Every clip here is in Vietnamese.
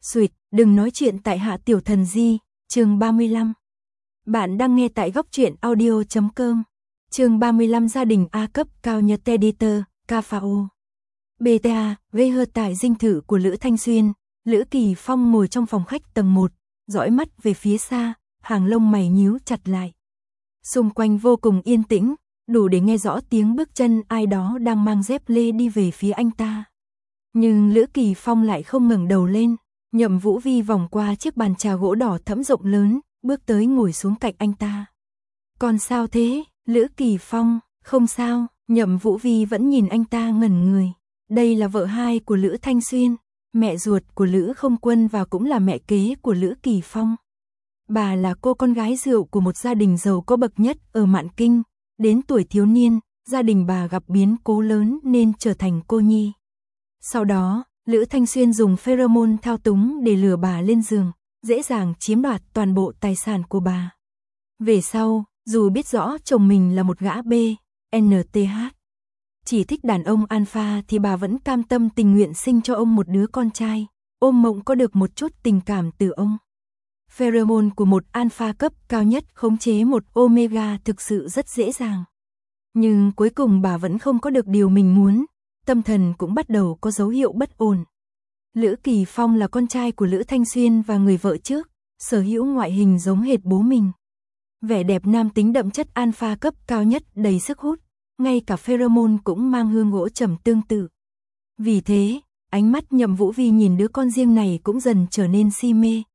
Xuyệt, đừng nói chuyện tại Hạ Tiểu Thần Di, chương 35. Bạn đang nghe tại góc truyện audio.com. Chương 35 gia đình A cấp cao nhật editor, KFO. BTA, gây hơ tại dinh thự của Lữ Thanh Xuyên, Lữ Kỳ Phong ngồi trong phòng khách tầng 1, dõi mắt về phía xa, hàng lông mày nhíu chặt lại. Xung quanh vô cùng yên tĩnh, đủ để nghe rõ tiếng bước chân ai đó đang mang dép lê đi về phía anh ta. Nhưng Lữ Kỳ Phong lại không ngẩng đầu lên. Nhậm Vũ Vi vòng qua chiếc bàn trà gỗ đỏ thẫm rộng lớn, bước tới ngồi xuống cạnh anh ta. Còn sao thế, Lữ Kỳ Phong? Không sao, Nhậm Vũ Vi vẫn nhìn anh ta ngẩn người. Đây là vợ hai của Lữ Thanh Xuyên, mẹ ruột của Lữ Không Quân và cũng là mẹ kế của Lữ Kỳ Phong. Bà là cô con gái rượu của một gia đình giàu có bậc nhất ở Mạn Kinh. Đến tuổi thiếu niên, gia đình bà gặp biến cố lớn nên trở thành cô nhi. Sau đó, Lữ Thanh Xuyên dùng pheromone thao túng để lừa bà lên giường, dễ dàng chiếm đoạt toàn bộ tài sản của bà. Về sau, dù biết rõ chồng mình là một gã NTH, chỉ thích đàn ông alpha thì bà vẫn cam tâm tình nguyện sinh cho ông một đứa con trai, ôm mộng có được một chút tình cảm từ ông. Pheromone của một alpha cấp cao nhất khống chế một omega thực sự rất dễ dàng. Nhưng cuối cùng bà vẫn không có được điều mình muốn. Tâm thần cũng bắt đầu có dấu hiệu bất ổn. Lữ Kỳ Phong là con trai của Lữ Thanh Xuyên và người vợ trước, sở hữu ngoại hình giống hệt bố mình. Vẻ đẹp nam tính đậm chất alpha cấp cao nhất đầy sức hút, ngay cả pheromone cũng mang hương gỗ trầm tương tự. Vì thế, ánh mắt Nhậm Vũ Vi nhìn đứa con riêng này cũng dần trở nên si mê.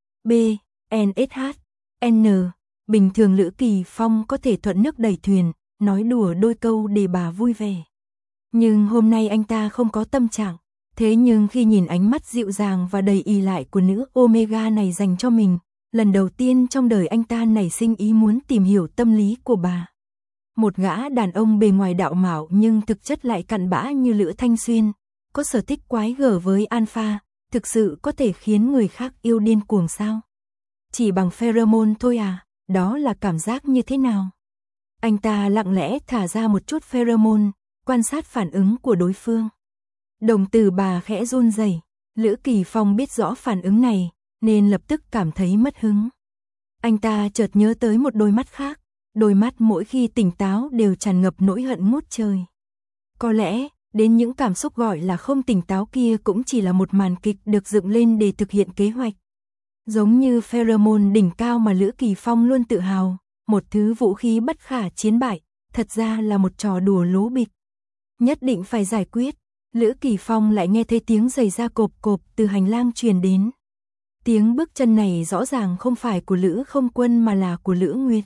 Bình thường Lữ Kỳ Phong có thể thuận nước đẩy thuyền, nói đùa đôi câu để bà vui vẻ. Nhưng hôm nay anh ta không có tâm trạng. Thế nhưng khi nhìn ánh mắt dịu dàng và đầy ỷ lại của nữ Omega này dành cho mình, lần đầu tiên trong đời anh ta nảy sinh ý muốn tìm hiểu tâm lý của bà. Một gã đàn ông bề ngoài đạo mạo nhưng thực chất lại cặn bã như Lữ Thanh Xuyên, có sở thích quái gở với alpha, thực sự có thể khiến người khác yêu điên cuồng sao? Chỉ bằng pheromone thôi à, đó là cảm giác như thế nào? Anh ta lặng lẽ thả ra một chút pheromone, quan sát phản ứng của đối phương. Đồng tử bà khẽ run rẩy. Lữ Kỳ Phong biết rõ phản ứng này, nên lập tức cảm thấy mất hứng. Anh ta chợt nhớ tới một đôi mắt khác, đôi mắt mỗi khi tỉnh táo đều tràn ngập nỗi hận ngút trời. Có lẽ, đến những cảm xúc gọi là không tỉnh táo kia cũng chỉ là một màn kịch được dựng lên để thực hiện kế hoạch. Giống như pheromone đỉnh cao mà Lữ Kỳ Phong luôn tự hào, một thứ vũ khí bất khả chiến bại, thật ra là một trò đùa lố bịch. Nhất định phải giải quyết. Lữ Kỳ Phong lại nghe thấy tiếng giày da cộp cộp từ hành lang truyền đến. Tiếng bước chân này rõ ràng không phải của Lữ Không Quân mà là của Lữ Nguyệt.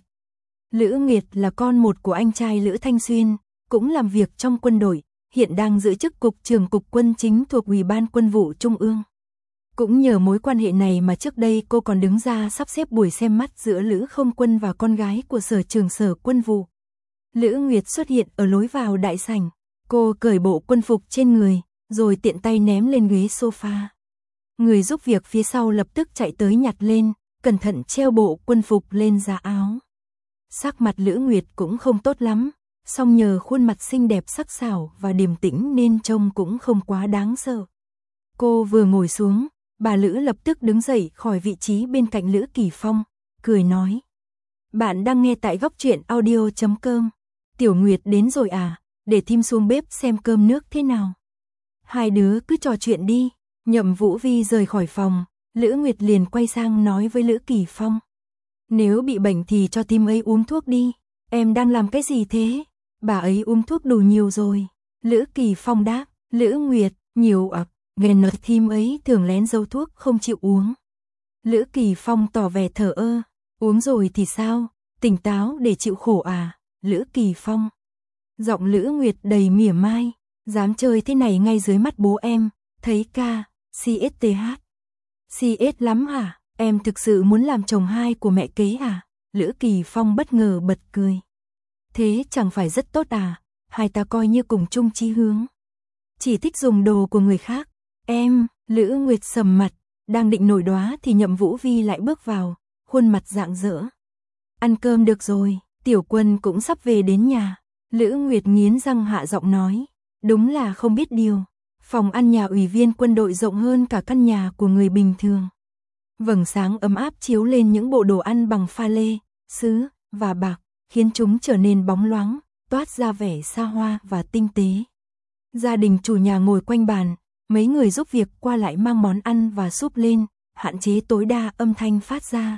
Lữ Nguyệt là con một của anh trai Lữ Thanh Xuyên, cũng làm việc trong quân đội, hiện đang giữ chức cục trưởng cục quân chính thuộc Ủy ban Quân vụ Trung ương. Cũng nhờ mối quan hệ này mà trước đây cô còn đứng ra sắp xếp buổi xem mắt giữa Lữ Không Quân và con gái của sở trưởng sở quân vụ. Lữ Nguyệt xuất hiện ở lối vào đại sảnh. Cô cởi bộ quân phục trên người, rồi tiện tay ném lên ghế sofa. Người giúp việc phía sau lập tức chạy tới nhặt lên, cẩn thận treo bộ quân phục lên giá áo. Sắc mặt Lữ Nguyệt cũng không tốt lắm, song nhờ khuôn mặt xinh đẹp sắc sảo và điềm tĩnh nên trông cũng không quá đáng sợ. Cô vừa ngồi xuống, bà Lữ lập tức đứng dậy khỏi vị trí bên cạnh Lữ Kỳ Phong, cười nói. Bạn đang nghe tại góc truyện audio.com. Tiểu Nguyệt đến rồi à? Để Thím xuống bếp xem cơm nước thế nào. Hai đứa cứ trò chuyện đi. Nhậm Vũ Vi rời khỏi phòng, Lữ Nguyệt liền quay sang nói với Lữ Kỳ Phong. Nếu bị bệnh thì cho Thím ấy uống thuốc đi. Em đang làm cái gì thế? Bà ấy uống thuốc đủ nhiều rồi. Lữ Kỳ Phong đáp. Lữ Nguyệt, nhiều ạ. Nghe nói Thím ấy thường lén giấu thuốc không chịu uống. Lữ Kỳ Phong tỏ vẻ thờ ơ. Uống rồi thì sao? Tỉnh táo để chịu khổ à? Lữ Kỳ Phong. Giọng Lữ Nguyệt đầy mỉa mai, dám chơi thế này ngay dưới mắt bố em, thấy ca, CSTH. CS lắm hả, em thực sự muốn làm chồng hai của mẹ kế à? Lữ Kỳ Phong bất ngờ bật cười. Thế chẳng phải rất tốt à, hai ta coi như cùng chung chí hướng. Chỉ thích dùng đồ của người khác, em, Lữ Nguyệt sầm mặt, đang định nổi đoá thì Nhậm Vũ Vi lại bước vào, khuôn mặt rạng rỡ. Ăn cơm được rồi, Tiểu Quân cũng sắp về đến nhà. Lữ Nguyệt nghiến răng hạ giọng nói, đúng là không biết điều. Phòng ăn nhà ủy viên quân đội rộng hơn cả căn nhà của người bình thường. Vầng sáng ấm áp chiếu lên những bộ đồ ăn bằng pha lê, sứ và bạc, khiến chúng trở nên bóng loáng, toát ra vẻ xa hoa và tinh tế. Gia đình chủ nhà ngồi quanh bàn, mấy người giúp việc qua lại mang món ăn và súp lên, hạn chế tối đa âm thanh phát ra.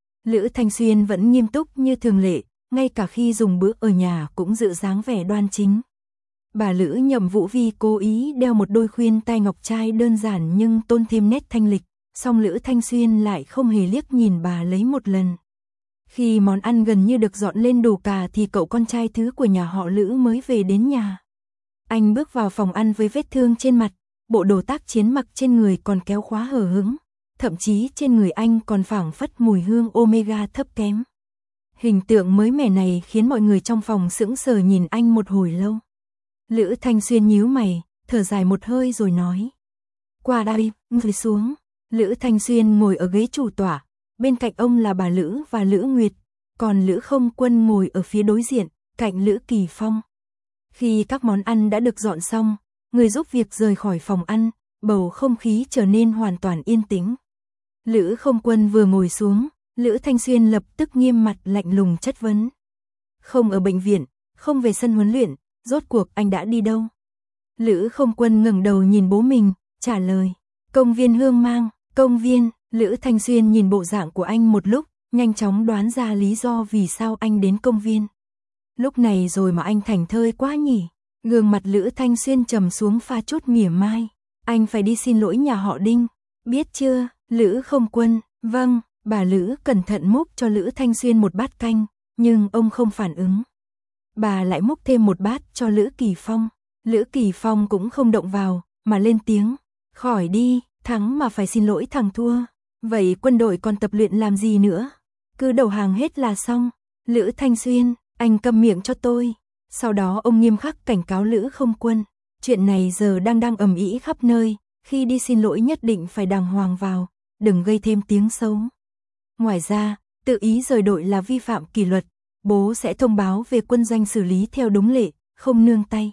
Lữ Thanh Xuyên vẫn nghiêm túc như thường lệ, ngay cả khi dùng bữa ở nhà cũng giữ dáng vẻ đoan chính. Bà Lữ Nhậm Vũ Vi cố ý đeo một đôi khuyên tai ngọc trai đơn giản nhưng tôn thêm nét thanh lịch, song Lữ Thanh Xuyên lại không hề liếc nhìn bà lấy một lần. Khi món ăn gần như được dọn lên đủ cả thì cậu con trai thứ của nhà họ Lữ mới về đến nhà. Anh bước vào phòng ăn với vết thương trên mặt, bộ đồ tác chiến mặc trên người còn kéo khóa hở hững, thậm chí trên người anh còn phảng phất mùi hương omega thấp kém. Hình tượng mới mẻ này khiến mọi người trong phòng sững sờ nhìn anh một hồi lâu. Lữ Thanh Xuyên nhíu mày, thở dài một hơi rồi nói: "Qua đây, ngồi xuống." Lữ Thanh Xuyên ngồi ở ghế chủ tọa, bên cạnh ông là bà Lữ và Lữ Nguyệt, còn Lữ Không Quân ngồi ở phía đối diện, cạnh Lữ Kỳ Phong. Khi các món ăn đã được dọn xong, người giúp việc rời khỏi phòng ăn, bầu không khí trở nên hoàn toàn yên tĩnh. Lữ Không Quân vừa ngồi xuống, Lữ Thanh Xuyên lập tức nghiêm mặt lạnh lùng chất vấn: "Không ở bệnh viện, không về sân huấn luyện, rốt cuộc anh đã đi đâu?" Lữ Không Quân ngẩng đầu nhìn bố mình, trả lời: "Công viên Hương Mang." "Công viên?" Lữ Thanh Xuyên nhìn bộ dạng của anh một lúc, nhanh chóng đoán ra lý do vì sao anh đến công viên. Lúc này rồi mà anh thảnh thơi quá nhỉ. Gương mặt Lữ Thanh Xuyên trầm xuống pha chút mỉa mai. "Anh phải đi xin lỗi nhà họ Đinh, biết chưa?" Lữ Không Quân: "Vâng." Bà Lữ cẩn thận múc cho Lữ Thanh Xuyên một bát canh, nhưng ông không phản ứng. Bà lại múc thêm một bát cho Lữ Kỳ Phong. Lữ Kỳ Phong cũng không động vào, mà lên tiếng: "Khỏi đi, thắng mà phải xin lỗi thằng thua. Vậy quân đội còn tập luyện làm gì nữa? Cứ đầu hàng hết là xong." Lữ Thanh Xuyên: "Anh câm miệng cho tôi." Sau đó ông nghiêm khắc cảnh cáo Lữ Không Quân: "Chuyện này giờ đang ầm ĩ khắp nơi, khi đi xin lỗi nhất định phải đàng hoàng vào, đừng gây thêm tiếng xấu. Ngoài ra, tự ý rời đội là vi phạm kỷ luật, bố sẽ thông báo về quân doanh xử lý theo đúng lệ, không nương tay."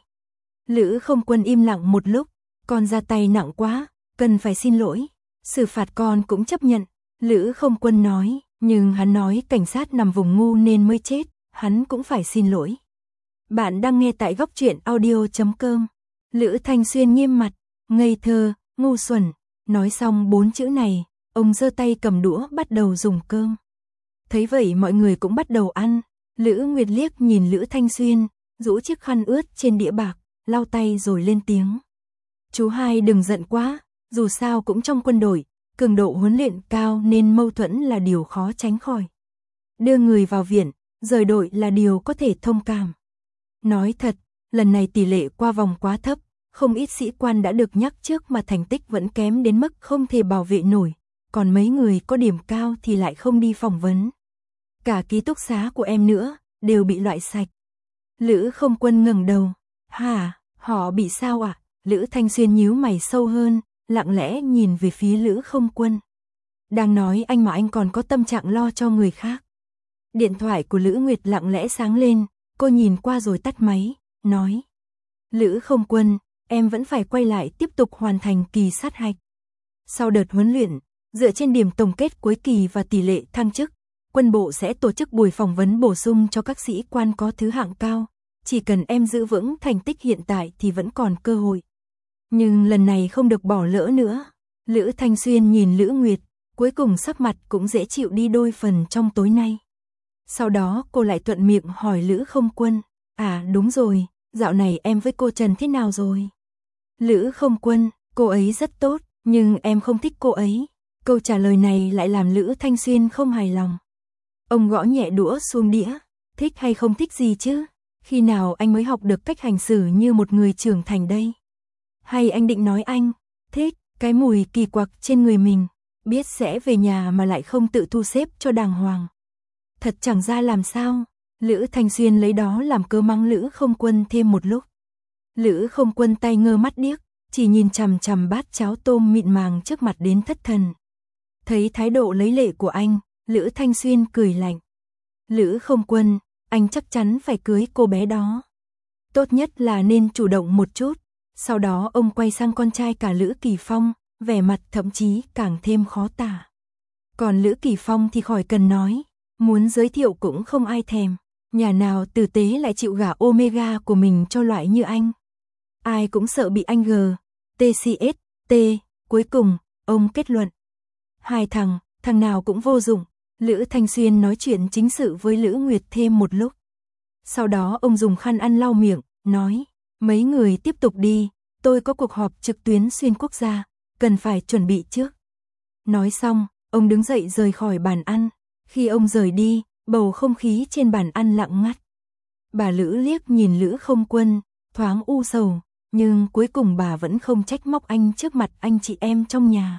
Lữ Không Quân im lặng một lúc: "Con ra tay nặng quá, cần phải xin lỗi. Xử phạt con cũng chấp nhận." Lữ Không Quân nói: "Nhưng hắn nói cảnh sát nằm vùng ngu nên mới chết, hắn cũng phải xin lỗi." Bạn đang nghe tại góc truyện audio.com. Lữ Thanh Xuyên nghiêm mặt: "Ngây thơ, ngu xuẩn." Nói xong 4 chữ này, ông giơ tay cầm đũa bắt đầu dùng cơm. Thấy vậy mọi người cũng bắt đầu ăn. Lữ Nguyệt liếc nhìn Lữ Thanh Xuyên, rũ chiếc khăn ướt trên đĩa bạc, lau tay rồi lên tiếng: "Chú hai đừng giận quá, dù sao cũng trong quân đội, cường độ huấn luyện cao nên mâu thuẫn là điều khó tránh khỏi. Đưa người vào viện, rời đội là điều có thể thông cảm. Nói thật, lần này tỷ lệ qua vòng quá thấp, không ít sĩ quan đã được nhắc trước mà thành tích vẫn kém đến mức không thể bảo vệ nổi, còn mấy người có điểm cao thì lại không đi phỏng vấn. Cả ký túc xá của em nữa, đều bị loại sạch." Lữ Không Quân ngẩng đầu: "Hả, họ bị sao ạ?" Lữ Thanh Xuyên nhíu mày sâu hơn, lặng lẽ nhìn về phía Lữ Không Quân. "Đang nói anh mà anh còn có tâm trạng lo cho người khác." Điện thoại của Lữ Nguyệt lặng lẽ sáng lên, cô nhìn qua rồi tắt máy, nói: "Lữ Không Quân, em vẫn phải quay lại tiếp tục hoàn thành kỳ sát hạch. Sau đợt huấn luyện, dựa trên điểm tổng kết cuối kỳ và tỷ lệ thăng chức, quân bộ sẽ tổ chức buổi phỏng vấn bổ sung cho các sĩ quan có thứ hạng cao. Chỉ cần em giữ vững thành tích hiện tại thì vẫn còn cơ hội. Nhưng lần này không được bỏ lỡ nữa." Lữ Thanh Xuyên nhìn Lữ Nguyệt, cuối cùng sắc mặt cũng dễ chịu đi đôi phần trong tối nay. Sau đó cô lại thuận miệng hỏi Lữ Không Quân: "À đúng rồi, dạo này em với cô Trần thế nào rồi?" Lữ Không Quân: "Cô ấy rất tốt, nhưng em không thích cô ấy." Câu trả lời này lại làm Lữ Thanh Xuyên không hài lòng. Ông gõ nhẹ đũa xuống đĩa: "Thích hay không thích gì chứ? Khi nào anh mới học được cách hành xử như một người trưởng thành đây? Hay anh định nói anh thích cái mùi kỳ quặc trên người mình, biết sẽ về nhà mà lại không tự thu xếp cho đàng hoàng. Thật chẳng ra làm sao." Lữ Thanh Xuyên lấy đó làm cớ mắng Lữ Không Quân thêm một lúc. Lữ Không Quân tay ngơ mắt điếc, chỉ nhìn chằm chằm bát cháo tôm mịn màng trước mặt đến thất thần. Thấy thái độ lấy lệ của anh, Lữ Thanh Xuyên cười lạnh: "Lữ Không Quân, anh chắc chắn phải cưới cô bé đó. Tốt nhất là nên chủ động một chút, Sau đó ông quay sang con trai cả Lữ Kỳ Phong, vẻ mặt thậm chí càng thêm khó tả. Còn Lữ Kỳ Phong thì khỏi cần nói, muốn giới thiệu cũng không ai thèm. Nhà nào tử tế lại chịu gả Omega của mình cho loại như anh. Ai cũng sợ bị anh TCST. Cuối cùng, ông kết luận. Hai thằng nào cũng vô dụng. Lữ Thanh Xuyên nói chuyện chính sự với Lữ Nguyệt thêm một lúc. Sau đó ông dùng khăn ăn lau miệng, nói, mấy người tiếp tục đi, tôi có cuộc họp trực tuyến xuyên quốc gia, cần phải chuẩn bị trước. Nói xong, ông đứng dậy rời khỏi bàn ăn. Khi ông rời đi, bầu không khí trên bàn ăn lặng ngắt. Bà Lữ liếc nhìn Lữ Không Quân, thoáng u sầu, nhưng cuối cùng bà vẫn không trách móc anh trước mặt anh chị em trong nhà.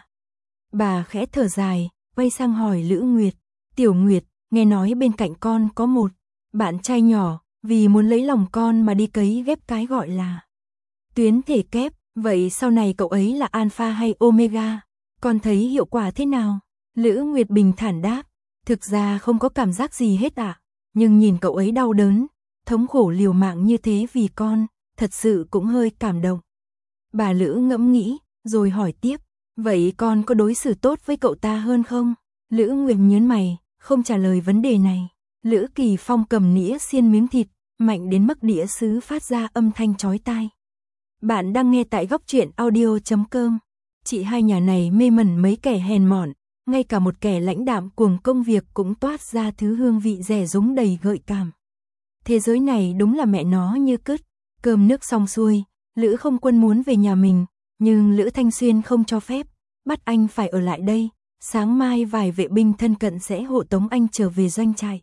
Bà khẽ thở dài, quay sang hỏi Lữ Nguyệt, Tiểu Nguyệt, nghe nói bên cạnh con có một bạn trai nhỏ, vì muốn lấy lòng con mà đi cấy ghép cái gọi là tuyến thể kép, vậy sau này cậu ấy là alpha hay omega, con thấy hiệu quả thế nào? Lữ Nguyệt bình thản đáp, thực ra không có cảm giác gì hết ạ, nhưng nhìn cậu ấy đau đớn, thống khổ liều mạng như thế vì con, thật sự cũng hơi cảm động. Bà Lữ ngẫm nghĩ, rồi hỏi tiếp, vậy con có đối xử tốt với cậu ta hơn không? Lữ Nguyệt nhớn mày, không trả lời vấn đề này. Lữ Kỳ Phong cầm nĩa xiên miếng thịt, mạnh đến mức đĩa sứ phát ra âm thanh chói tai. Bạn đang nghe tại góc truyện audio.com. Chị hai nhà này mê mẩn mấy kẻ hèn mọn, ngay cả một kẻ lãnh đạm cuồng công việc cũng toát ra thứ hương vị rẻ rúng đầy gợi cảm. Thế giới này đúng là mẹ nó như cứt. Cơm nước xong xuôi, Lữ Không Quân muốn về nhà mình, nhưng Lữ Thanh Xuyên không cho phép, bắt anh phải ở lại đây. Sáng mai vài vệ binh thân cận sẽ hộ tống anh trở về doanh trại.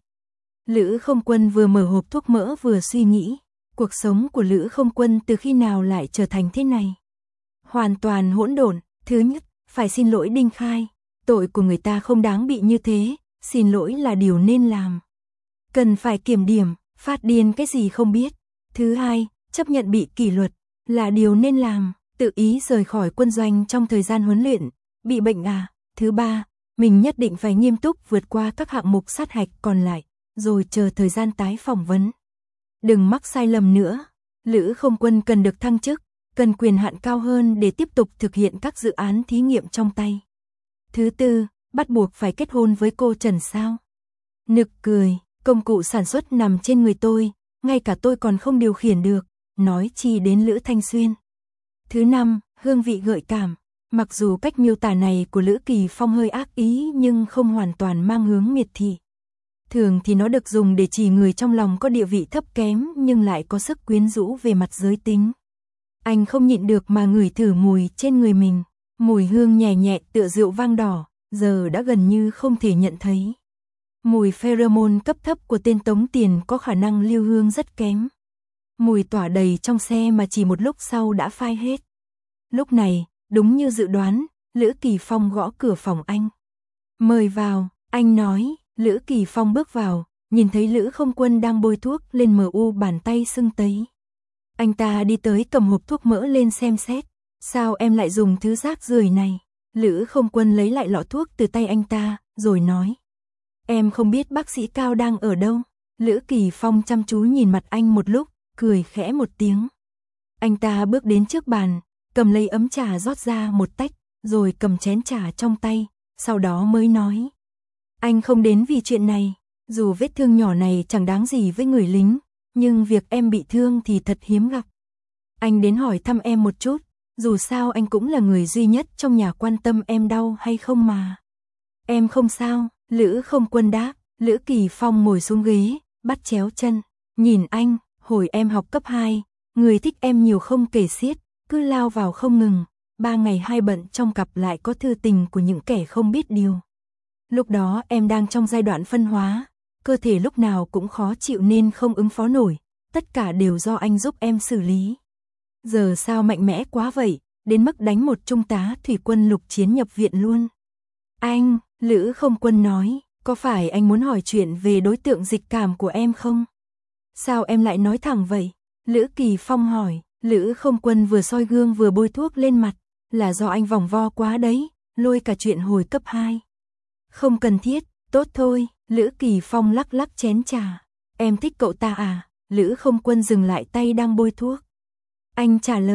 Lữ Không Quân vừa mở hộp thuốc mỡ vừa suy nghĩ, cuộc sống của Lữ Không Quân từ khi nào lại trở thành thế này? Hoàn toàn hỗn độn. Thứ nhất, phải xin lỗi Đinh Khai, tội của người ta không đáng bị như thế, xin lỗi là điều nên làm. Cần phải kiểm điểm, phát điên cái gì không biết. Thứ hai, chấp nhận bị kỷ luật là điều nên làm, tự ý rời khỏi quân doanh trong thời gian huấn luyện, bị bệnh à? Thứ ba, mình nhất định phải nghiêm túc vượt qua các hạng mục sát hạch còn lại, rồi chờ thời gian tái phỏng vấn. Đừng mắc sai lầm nữa. Lữ Không Quân cần được thăng chức, cần quyền hạn cao hơn để tiếp tục thực hiện các dự án thí nghiệm trong tay. Thứ tư, bắt buộc phải kết hôn với cô Trần sao? Nực cười, công cụ sản xuất nằm trên người tôi, ngay cả tôi còn không điều khiển được, nói chi đến Lữ Thanh Xuyên. Thứ năm, hương vị gợi cảm. Mặc dù cách miêu tả này của Lữ Kỳ Phong hơi ác ý nhưng không hoàn toàn mang hướng miệt thị. Thường thì nó được dùng để chỉ người trong lòng có địa vị thấp kém nhưng lại có sức quyến rũ về mặt giới tính. Anh không nhịn được mà ngửi thử mùi trên người mình. Mùi hương nhẹ nhẹ tựa rượu vang đỏ, giờ đã gần như không thể nhận thấy. Mùi pheromone cấp thấp của tên tống tiền có khả năng lưu hương rất kém. Mùi tỏa đầy trong xe mà chỉ một lúc sau đã phai hết. Lúc này, đúng như dự đoán, Lữ Kỳ Phong gõ cửa phòng anh. Mời vào, anh nói. Lữ Kỳ Phong bước vào, nhìn thấy Lữ Không Quân đang bôi thuốc lên MU bàn tay sưng tấy. Anh ta đi tới cầm hộp thuốc mỡ lên xem xét. Sao em lại dùng thứ rác rưởi này? Lữ Không Quân lấy lại lọ thuốc từ tay anh ta, rồi nói. Em không biết bác sĩ Cao đang ở đâu. Lữ Kỳ Phong chăm chú nhìn mặt anh một lúc, cười khẽ một tiếng. Anh ta bước đến trước bàn, cầm lấy ấm trà rót ra một tách, rồi cầm chén trà trong tay, sau đó mới nói. Anh không đến vì chuyện này, dù vết thương nhỏ này chẳng đáng gì với người lính, nhưng việc em bị thương thì thật hiếm gặp. Anh đến hỏi thăm em một chút, dù sao anh cũng là người duy nhất trong nhà quan tâm em đau hay không mà. Em không sao, Lữ Không Quân đáp. Lữ Kỳ Phong ngồi xuống ghế, bắt chéo chân, nhìn anh, hồi em học cấp 2, người thích em nhiều không kể xiết, cứ lao vào không ngừng, 3 ngày 2 bận trong cặp lại có thư tình của những kẻ không biết điều. Lúc đó em đang trong giai đoạn phân hóa, cơ thể lúc nào cũng khó chịu nên không ứng phó nổi, tất cả đều do anh giúp em xử lý. Giờ sao mạnh mẽ quá vậy, đến mức đánh một trung tá thủy quân lục chiến nhập viện luôn. Anh, Lữ Không Quân nói, có phải anh muốn hỏi chuyện về đối tượng dịch cảm của em không? Sao em lại nói thẳng vậy? Lữ Kỳ Phong hỏi. Lữ Không Quân vừa soi gương vừa bôi thuốc lên mặt, là do anh vòng vo quá đấy, lôi cả chuyện hồi cấp 2. Không cần thiết, tốt thôi. Lữ Kỳ Phong lắc lắc chén trà. Em thích cậu ta à? Lữ Không Quân dừng lại tay đang bôi thuốc. Anh trả lời,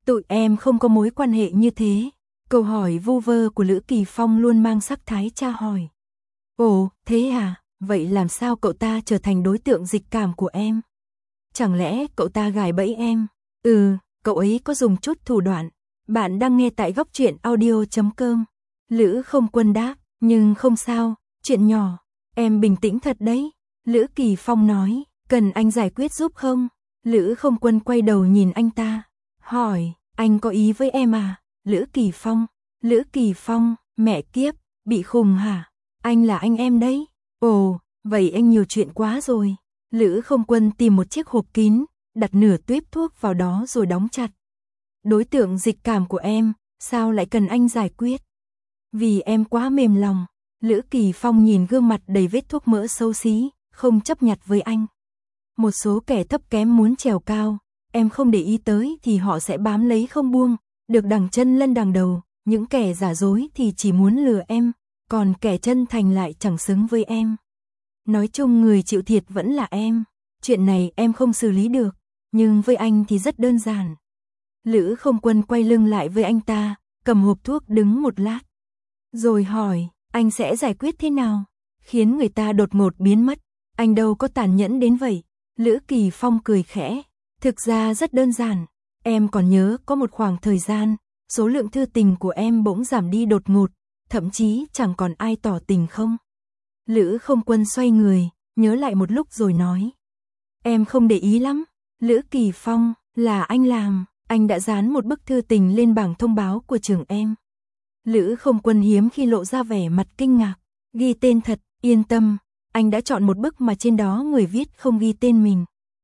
Tụi em không có mối quan hệ như thế. Câu hỏi vu vơ của Lữ Kỳ Phong luôn mang sắc thái tra hỏi. Ồ, thế à, vậy làm sao cậu ta trở thành đối tượng dịch cảm của em? Chẳng lẽ cậu ta gài bẫy em? Cậu ấy có dùng chút thủ đoạn. Bạn đang nghe tại Góc Truyện Audio.com. Lữ Không Quân đáp, nhưng không sao, chuyện nhỏ, em bình tĩnh thật đấy. Lữ Kỳ Phong nói, cần anh giải quyết giúp không? Lữ Không Quân quay đầu nhìn anh ta, hỏi, anh có ý với em à? Lữ Kỳ Phong, mẹ kiếp, bị khùng hả? Anh là anh em đấy. Ồ, vậy anh nhiều chuyện quá rồi. Lữ Không Quân tìm một chiếc hộp kín, đặt nửa tuýp thuốc vào đó rồi đóng chặt. Đối tượng dịch cảm của em, sao lại cần anh giải quyết? Vì em quá mềm lòng. Lữ Kỳ Phong nhìn gương mặt đầy vết thuốc mỡ xấu xí, không chấp nhặt với anh. Một số kẻ thấp kém muốn trèo cao, em không để ý tới thì họ sẽ bám lấy không buông, được đằng chân lân đằng đầu, những kẻ giả dối thì chỉ muốn lừa em, còn kẻ chân thành lại chẳng xứng với em. Nói chung người chịu thiệt vẫn là em, chuyện này em không xử lý được, nhưng với anh thì rất đơn giản. Lữ Không Quân quay lưng lại với anh ta, cầm hộp thuốc đứng một lát. Rồi hỏi, anh sẽ giải quyết thế nào? Khiến người ta đột ngột biến mất, anh đâu có tàn nhẫn đến vậy. Lữ Kỳ Phong cười khẽ, thực ra rất đơn giản, em còn nhớ có một khoảng thời gian, số lượng thư tình của em bỗng giảm đi đột ngột, thậm chí chẳng còn ai tỏ tình không? Lữ Không Quân xoay người, nhớ lại một lúc rồi nói, em không để ý lắm. Lữ Kỳ Phong, là anh làm, anh đã dán một bức thư tình lên bảng thông báo của trường em. Lữ Không Quân hiếm khi lộ ra vẻ mặt kinh ngạc, ghi tên thật, yên tâm, anh đã chọn một bức mà trên đó người viết không ghi tên mình.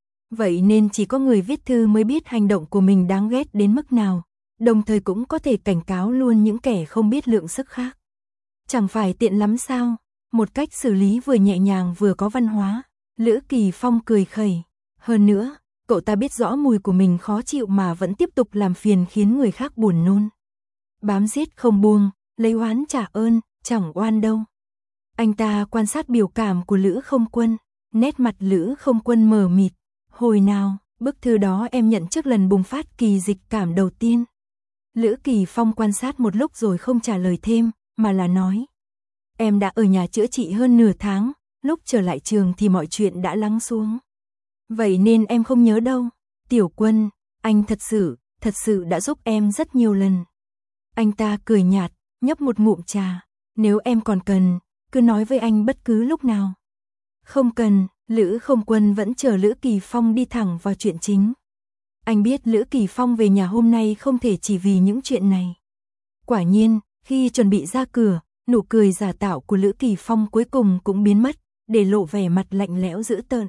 Vậy nên chỉ có người viết thư mới biết hành động của mình đáng ghét đến mức nào, đồng thời cũng có thể cảnh cáo luôn những kẻ không biết lượng sức khác. Chẳng phải tiện lắm sao? Một cách xử lý vừa nhẹ nhàng vừa có văn hóa. Lữ Kỳ Phong cười khẩy. Hơn nữa, cậu ta biết rõ mùi của mình khó chịu mà vẫn tiếp tục làm phiền khiến người khác buồn nôn. Bám giết không buông, lấy oán trả ơn, chẳng oan đâu. Anh ta quan sát biểu cảm của Lữ Không Quân, nét mặt Lữ Không Quân mờ mịt. Hồi nào, bức thư đó em nhận trước lần bùng phát kỳ dịch cảm đầu tiên. Lữ Kỳ Phong quan sát một lúc rồi không trả lời thêm, mà là nói. Em đã ở nhà chữa trị hơn nửa tháng, lúc trở lại trường thì mọi chuyện đã lắng xuống. Vậy nên em không nhớ đâu. Tiểu Quân, anh thật sự đã giúp em rất nhiều lần. Anh ta cười nhạt, nhấp một ngụm trà. Nếu em còn cần, cứ nói với anh bất cứ lúc nào. Không cần, Lữ Không Quân vẫn chờ Lữ Kỳ Phong đi thẳng vào chuyện chính. Anh biết Lữ Kỳ Phong về nhà hôm nay không thể chỉ vì những chuyện này. Quả nhiên, khi chuẩn bị ra cửa, nụ cười giả tạo của Lữ Kỳ Phong cuối cùng cũng biến mất, để lộ vẻ mặt lạnh lẽo dữ tợn.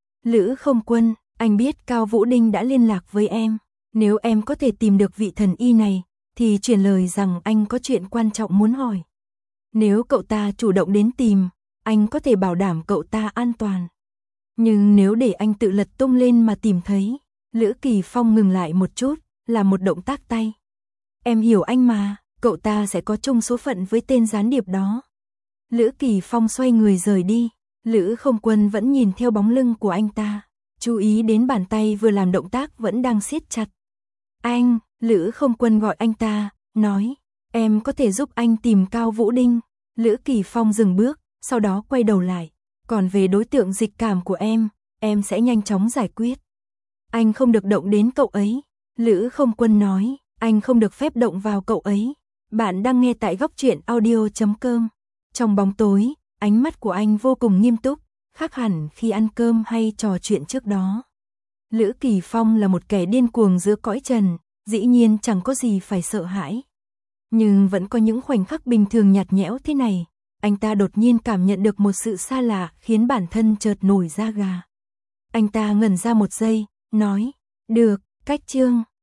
Lữ Không Quân, anh biết Cao Vũ Đinh đã liên lạc với em. Nếu em có thể tìm được vị thần y này, thì truyền lời rằng anh có chuyện quan trọng muốn hỏi. Nếu cậu ta chủ động đến tìm, anh có thể bảo đảm cậu ta an toàn. Nhưng nếu để anh tự lật tung lên mà tìm thấy, Lữ Kỳ Phong ngừng lại một chút, làm một động tác tay. Em hiểu anh mà, cậu ta sẽ có chung số phận với tên gián điệp đó. Lữ Kỳ Phong xoay người rời đi, Lữ Không Quân vẫn nhìn theo bóng lưng của anh ta, chú ý đến bàn tay vừa làm động tác vẫn đang siết chặt. Anh, Lữ Không Quân gọi anh ta, nói, em có thể giúp anh tìm Cao Vũ Đinh. Lữ Kỳ Phong dừng bước, sau đó quay đầu lại, còn về đối tượng dịch cảm của em sẽ nhanh chóng giải quyết. Anh không được động đến cậu ấy. Lữ Không Quân nói, anh không được phép động vào cậu ấy. Bạn đang nghe tại Góc Truyện Audio.com. Trong bóng tối, ánh mắt của anh vô cùng nghiêm túc, khác hẳn khi ăn cơm hay trò chuyện trước đó. Lữ Kỳ Phong là một kẻ điên cuồng giữa cõi trần, dĩ nhiên chẳng có gì phải sợ hãi. Nhưng vẫn có những khoảnh khắc bình thường nhạt nhẽo thế này, anh ta đột nhiên cảm nhận được một sự xa lạ khiến bản thân chợt nổi da gà. Anh ta ngẩn ra một giây, nói, được, cách chương.